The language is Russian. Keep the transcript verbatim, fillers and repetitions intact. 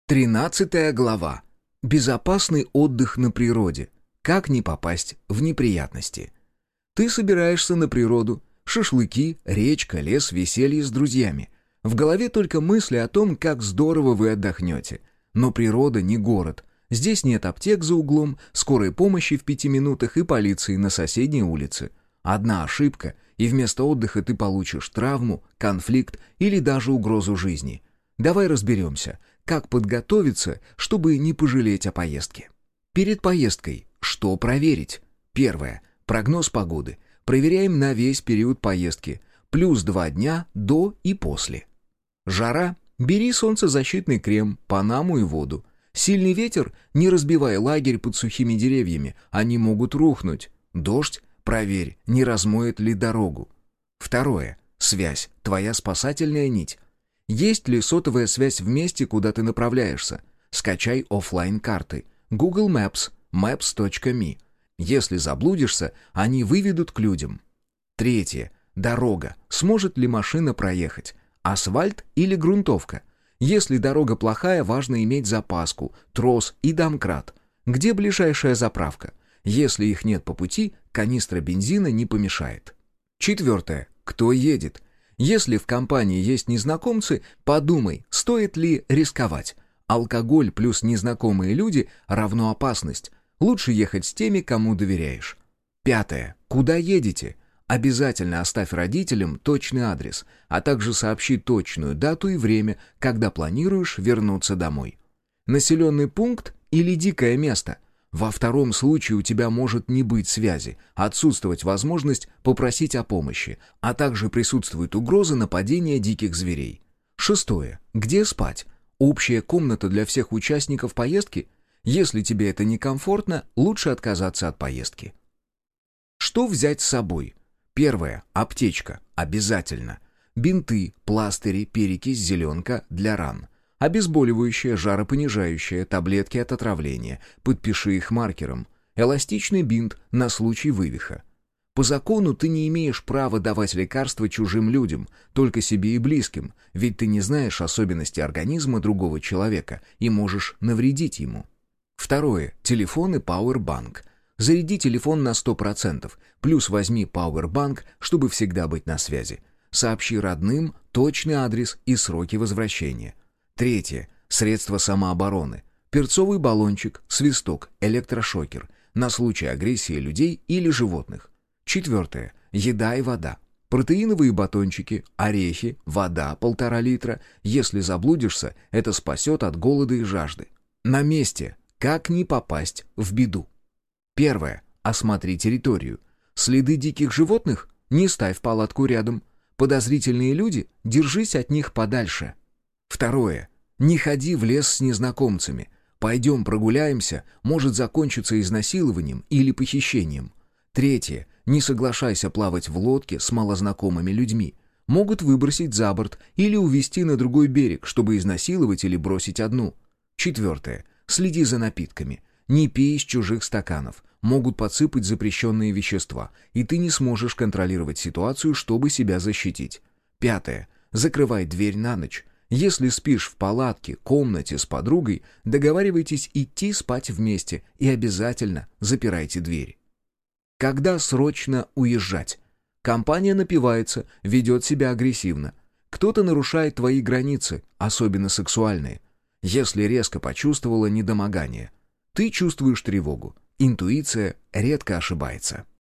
Тринадцатая глава. Безопасный отдых на природе. Как не попасть в неприятности. Ты собираешься на природу. Шашлыки, речка, лес, веселье с друзьями. В голове только мысли о том, как здорово вы отдохнете. Но природа не город. Здесь нет аптек за углом, скорой помощи в пяти минутах и полиции на соседней улице. Одна ошибка, и вместо отдыха ты получишь травму, конфликт или даже угрозу жизни. Давай разберемся, как подготовиться, чтобы не пожалеть о поездке. Перед поездкой что проверить? Первое. Прогноз погоды. Проверяем на весь период поездки. Плюс два дня до и после. Жара. Бери солнцезащитный крем, панаму и воду. Сильный ветер. Не разбивай лагерь под сухими деревьями. Они могут рухнуть. Дождь. Проверь, не размоет ли дорогу. Второе. Связь. Твоя спасательная нить. Есть ли сотовая связь в месте, куда ты направляешься? Скачай офлайн-карты. Google Maps, maps точка ми. Если заблудишься, они выведут к людям. Третье. Дорога. Сможет ли машина проехать? Асфальт или грунтовка? Если дорога плохая, важно иметь запаску, трос и домкрат. Где ближайшая заправка? Если их нет по пути, канистра бензина не помешает. Четвертое. Кто едет? Если в компании есть незнакомцы, подумай, стоит ли рисковать. Алкоголь плюс незнакомые люди равно опасность. Лучше ехать с теми, кому доверяешь. Пятое. Куда едете? Обязательно оставь родителям точный адрес, а также сообщи точную дату и время, когда планируешь вернуться домой. Населенный пункт или дикое место? Во втором случае у тебя может не быть связи, отсутствовать возможность попросить о помощи, а также присутствует угроза нападения диких зверей. Шестое. Где спать? Общая комната для всех участников поездки? Если тебе это некомфортно, лучше отказаться от поездки. Что взять с собой? Первое. Аптечка. Обязательно. Бинты, пластыри, перекись, зеленка для ран. Обезболивающее, жаропонижающее, таблетки от отравления. Подпиши их маркером. Эластичный бинт на случай вывиха. По закону ты не имеешь права давать лекарства чужим людям, только себе и близким, ведь ты не знаешь особенностей организма другого человека и можешь навредить ему. Второе. Телефон и пауэрбанк. Заряди телефон на сто процентов, плюс возьми пауэрбанк, чтобы всегда быть на связи. Сообщи родным точный адрес и сроки возвращения. Третье. Средства самообороны. Перцовый баллончик, свисток, электрошокер. На случай агрессии людей или животных. Четвертое. Еда и вода. Протеиновые батончики, орехи, вода полтора литра. Если заблудишься, это спасет от голода и жажды. На месте. Как не попасть в беду? Первое. Осмотри территорию. Следы диких животных? Не ставь палатку рядом. Подозрительные люди? Держись от них подальше. Второе. Не ходи в лес с незнакомцами. Пойдем прогуляемся, может закончиться изнасилованием или похищением. Третье. Не соглашайся плавать в лодке с малознакомыми людьми. Могут выбросить за борт или увезти на другой берег, чтобы изнасиловать или бросить одну. Четвертое. Следи за напитками. Не пей из чужих стаканов. Могут подсыпать запрещенные вещества, и ты не сможешь контролировать ситуацию, чтобы себя защитить. Пятое. Закрывай дверь на ночь. Если спишь в палатке, комнате с подругой, договаривайтесь идти спать вместе и обязательно запирайте дверь. Когда срочно уезжать? Компания напивается, ведет себя агрессивно. Кто-то нарушает твои границы, особенно сексуальные. Если резко почувствовала недомогание, ты чувствуешь тревогу. Интуиция редко ошибается.